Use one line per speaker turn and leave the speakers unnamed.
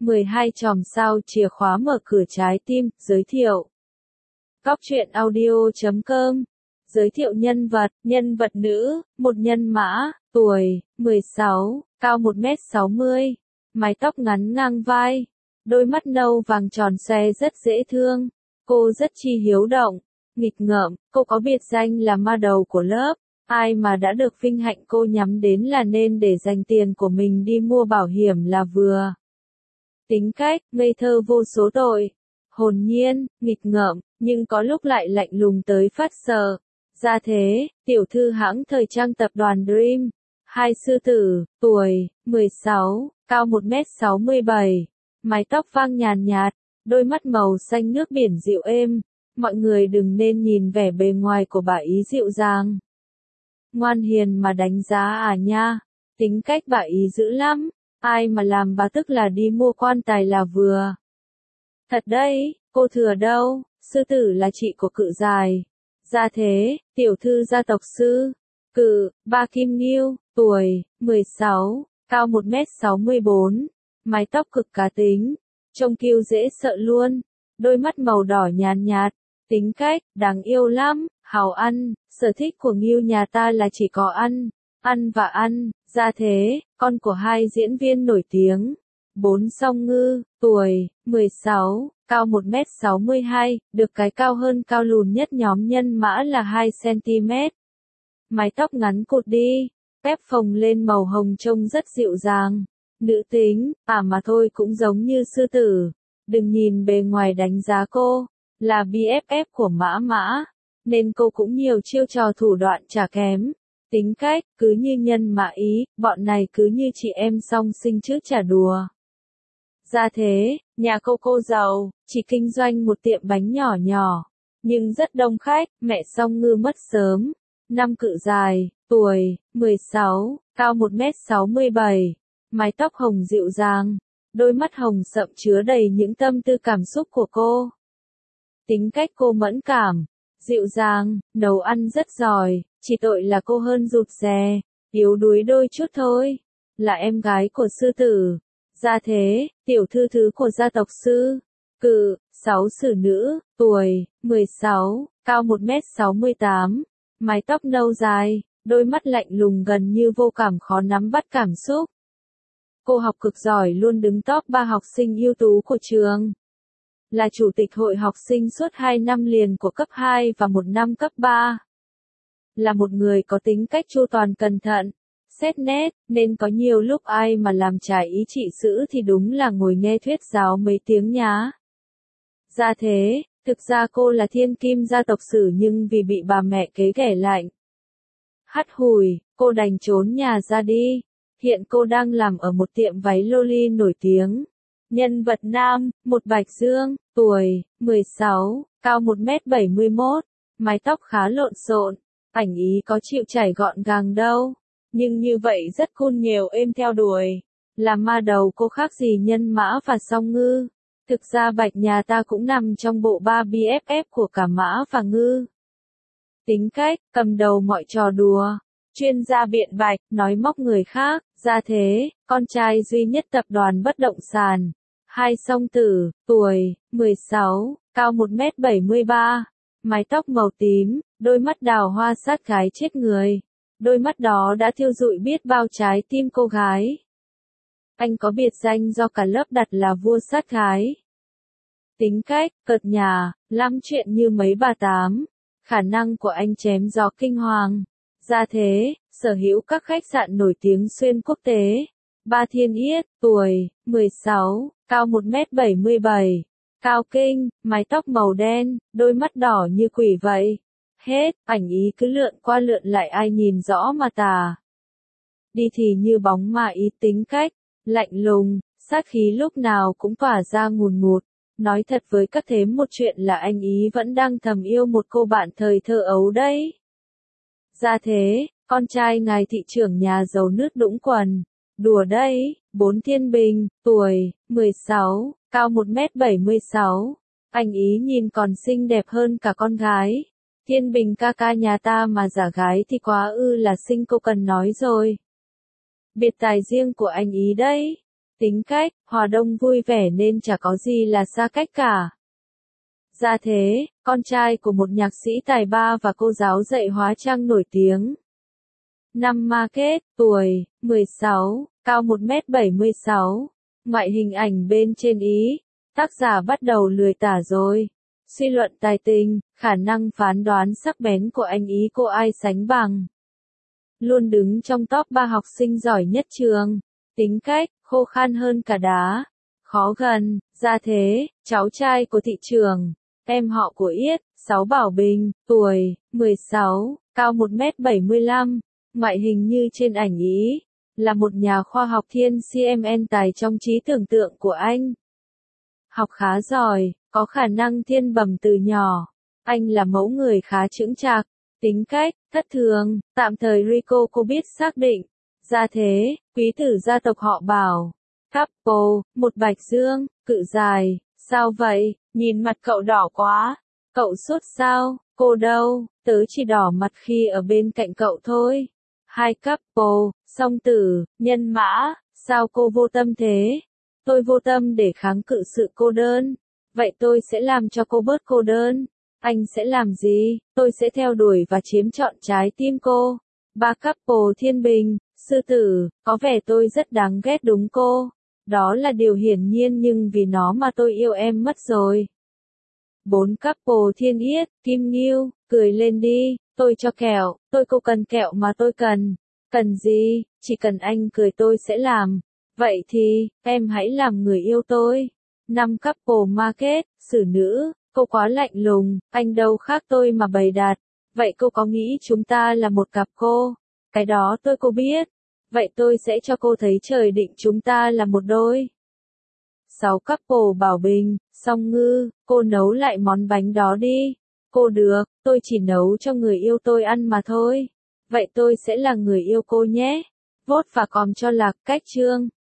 12 chòm sao chìa khóa mở cửa trái tim, giới thiệu. Góc truyện audio.com. Giới thiệu nhân vật nữ, một nhân mã, tuổi, 16, cao 1m60, mái tóc ngắn ngang vai, đôi mắt nâu vàng tròn xoe rất dễ thương. Cô rất chi hiếu động, nghịch ngợm, cô có biệt danh là ma đầu của lớp. Ai mà đã được vinh hạnh cô nhắm đến là nên để dành tiền của mình đi mua bảo hiểm là vừa. Tính cách, ngây thơ vô số tội, hồn nhiên, nghịch ngợm, nhưng có lúc lại lạnh lùng tới phát sợ. Gia thế, tiểu thư hãng thời trang tập đoàn Dream. Hai sư tử, tuổi, 16, cao 1m67, mái tóc vàng nhàn nhạt, đôi mắt màu xanh nước biển dịu êm. Mọi người đừng nên nhìn vẻ bề ngoài của bà ý dịu dàng, ngoan hiền mà đánh giá à nha. Tính cách bà ý dữ lắm, ai mà làm bà tức là đi mua quan tài là vừa. Thật đấy, cô thừa đâu, sư tử là chị của cự dài. Gia thế, tiểu thư gia tộc sư. Cự, ba Kim Nghiêu, tuổi, 16, cao 1m64, mái tóc cực cá tính, trông kiêu dễ sợ luôn, đôi mắt màu đỏ nhàn nhạt, tính cách, đáng yêu lắm, hào ăn, sở thích của Nghiêu nhà ta là chỉ có ăn và ăn. Gia thế, con của hai diễn viên nổi tiếng. 4 Song Ngư, tuổi, 16, cao 1m62, được cái cao hơn cao lùn nhất nhóm nhân mã là 2cm. Mái tóc ngắn cụt đi, pép phồng lên màu hồng trông rất dịu dàng. Nữ tính, mà thôi cũng giống như sư tử. Đừng nhìn bề ngoài đánh giá cô, là BFF của Mã, nên cô cũng nhiều chiêu trò thủ đoạn chả kém. Tính cách, cứ như nhân mã ý, bọn này cứ như chị em song sinh chứ chả đùa. Gia thế, nhà cô giàu, chỉ kinh doanh một tiệm bánh nhỏ nhỏ, nhưng rất đông khách. Mẹ Song Ngư mất sớm. Năm Cự dài, tuổi, 16, cao 1m67, mái tóc hồng dịu dàng, đôi mắt hồng sậm chứa đầy những tâm tư cảm xúc của cô. Tính cách cô mẫn cảm, dịu dàng, nấu ăn rất giỏi, chỉ tội là cô hơn rụt rè, yếu đuối đôi chút thôi. Là em gái của sư tử. Gia thế, tiểu thư thứ của gia tộc sư. Cự, 6 xử nữ, tuổi, 16, cao 1m68, mái tóc nâu dài, đôi mắt lạnh lùng gần như vô cảm khó nắm bắt cảm xúc. Cô học cực giỏi luôn đứng top 3 học sinh ưu tú của trường. Là chủ tịch hội học sinh suốt 2 năm liền của cấp 2 và 1 năm cấp 3. Là một người có tính cách chu toàn cẩn thận, xét nét, nên có nhiều lúc ai mà làm trái ý chị Sữ thì đúng là ngồi nghe thuyết giáo mấy tiếng nhá. Gia thế, thực ra cô là thiên kim gia tộc Sử nhưng vì bị bà mẹ kế ghẻ lạnh hắt hủi, cô đành trốn nhà ra đi. Hiện cô đang làm ở một tiệm váy loli nổi tiếng. Nhân vật nam, một Bạch Dương, tuổi, 16, cao 1m71, mái tóc khá lộn xộn, ảnh ý có chịu chải gọn gàng đâu, nhưng như vậy rất cool nhiều êm theo đuổi. Làm ma đầu cô khác gì nhân mã và Song Ngư. Thực ra Bạch nhà ta cũng nằm trong bộ 3 BFF của cả Mã và Ngư. Tính cách, cầm đầu mọi trò đùa, chuyên gia biện bạch, nói móc người khác. Gia thế, con trai duy nhất tập đoàn bất động sản. Hai Song tử, tuổi, 16, cao 1m73, mái tóc màu tím, đôi mắt đào hoa sát gái chết người. Đôi mắt đó đã thiêu rụi biết bao trái tim cô gái. Anh có biệt danh do cả lớp đặt là vua sát gái. Tính cách, cợt nhả, lắm chuyện như mấy bà tám. Khả năng của anh chém gió kinh hoàng. Gia thế, sở hữu các khách sạn nổi tiếng xuyên quốc tế. Ba Thiên Yết, tuổi, 16, cao 1m77, cao kinh, mái tóc màu đen, đôi mắt đỏ như quỷ vậy. Hết, ảnh ý cứ lượn qua lượn lại ai nhìn rõ mà tà. Đi thì như bóng mà ý, tính cách, lạnh lùng, sát khí lúc nào cũng tỏa ra ngùn ngụt. Nói thật với các thím một chuyện là anh ý vẫn đang thầm yêu một cô bạn thời thơ ấu đấy. Gia thế, con trai ngài thị trưởng nhà giàu nước đũng quần. Đùa đấy, 4 Thiên Bình, tuổi, 16, cao 1m76. Anh ý nhìn còn xinh đẹp hơn cả con gái. Thiên Bình ca ca nhà ta mà giả gái thì quá là xinh cô cần nói rồi. Biệt tài riêng của anh ý đấy. Tính cách, hòa đông vui vẻ nên chả có gì là xa cách cả. Gia thế, con trai của một nhạc sĩ tài ba và cô giáo dạy hóa trang nổi tiếng. Năm Market, tuổi, 16, cao 1m76. Ngoại hình ảnh bên trên ý. Tác giả bắt đầu lười tả rồi. Suy luận tài tình, khả năng phán đoán sắc bén của anh ý cô ai sánh bằng. Luôn đứng trong top 3 học sinh giỏi nhất trường. Tính cách, khô khan hơn cả đá. Khó gần, gia thế, cháu trai của thị trưởng. Em họ của Yết, Sáu Bảo Bình, tuổi, 16, cao 1m75. Ngoại hình như trên ảnh ý. Là một nhà khoa học thiên CMN tài trong trí tưởng tượng của anh. Học khá giỏi, có khả năng thiên bẩm từ nhỏ. Anh là mẫu người khá chững chạc. Tính cách, thất thường, tạm thời Rico cô biết xác định. Gia thế, quý tử gia tộc họ Bảo. Couple, một bạch dương, cự dài. Sao vậy, nhìn mặt cậu đỏ quá. Cậu sốt sao, cô đâu, tớ chỉ đỏ mặt khi ở bên cạnh cậu thôi. Hai couple, song tử, nhân mã, sao cô vô tâm thế? Tôi vô tâm để kháng cự sự cô đơn. Vậy tôi sẽ làm cho cô bớt cô đơn. Anh sẽ làm gì? Tôi sẽ theo đuổi và chiếm trọn trái tim cô. Ba couple thiên bình, sư tử, có vẻ tôi rất đáng ghét đúng cô. Đó là điều hiển nhiên nhưng vì nó mà tôi yêu em mất rồi. Bốn couple thiên yết, kim ngưu, cười lên đi, tôi cho kẹo, tôi cô cần kẹo mà tôi cần. Cần gì, chỉ cần anh cười tôi sẽ làm. Vậy thì, em hãy làm người yêu tôi. Năm couple market, xử nữ, cô quá lạnh lùng, anh đâu khác tôi mà bày đặt. Vậy cô có nghĩ chúng ta là một cặp cô? Cái đó cô biết. Vậy tôi sẽ cho cô thấy trời định chúng ta là một đôi. 6 couple Bảo Bình, song ngư, cô nấu lại món bánh đó đi. Cô được, tôi chỉ nấu cho người yêu tôi ăn mà thôi. Vậy tôi sẽ là người yêu cô nhé. Vote và com cho Lạc Cách Chương.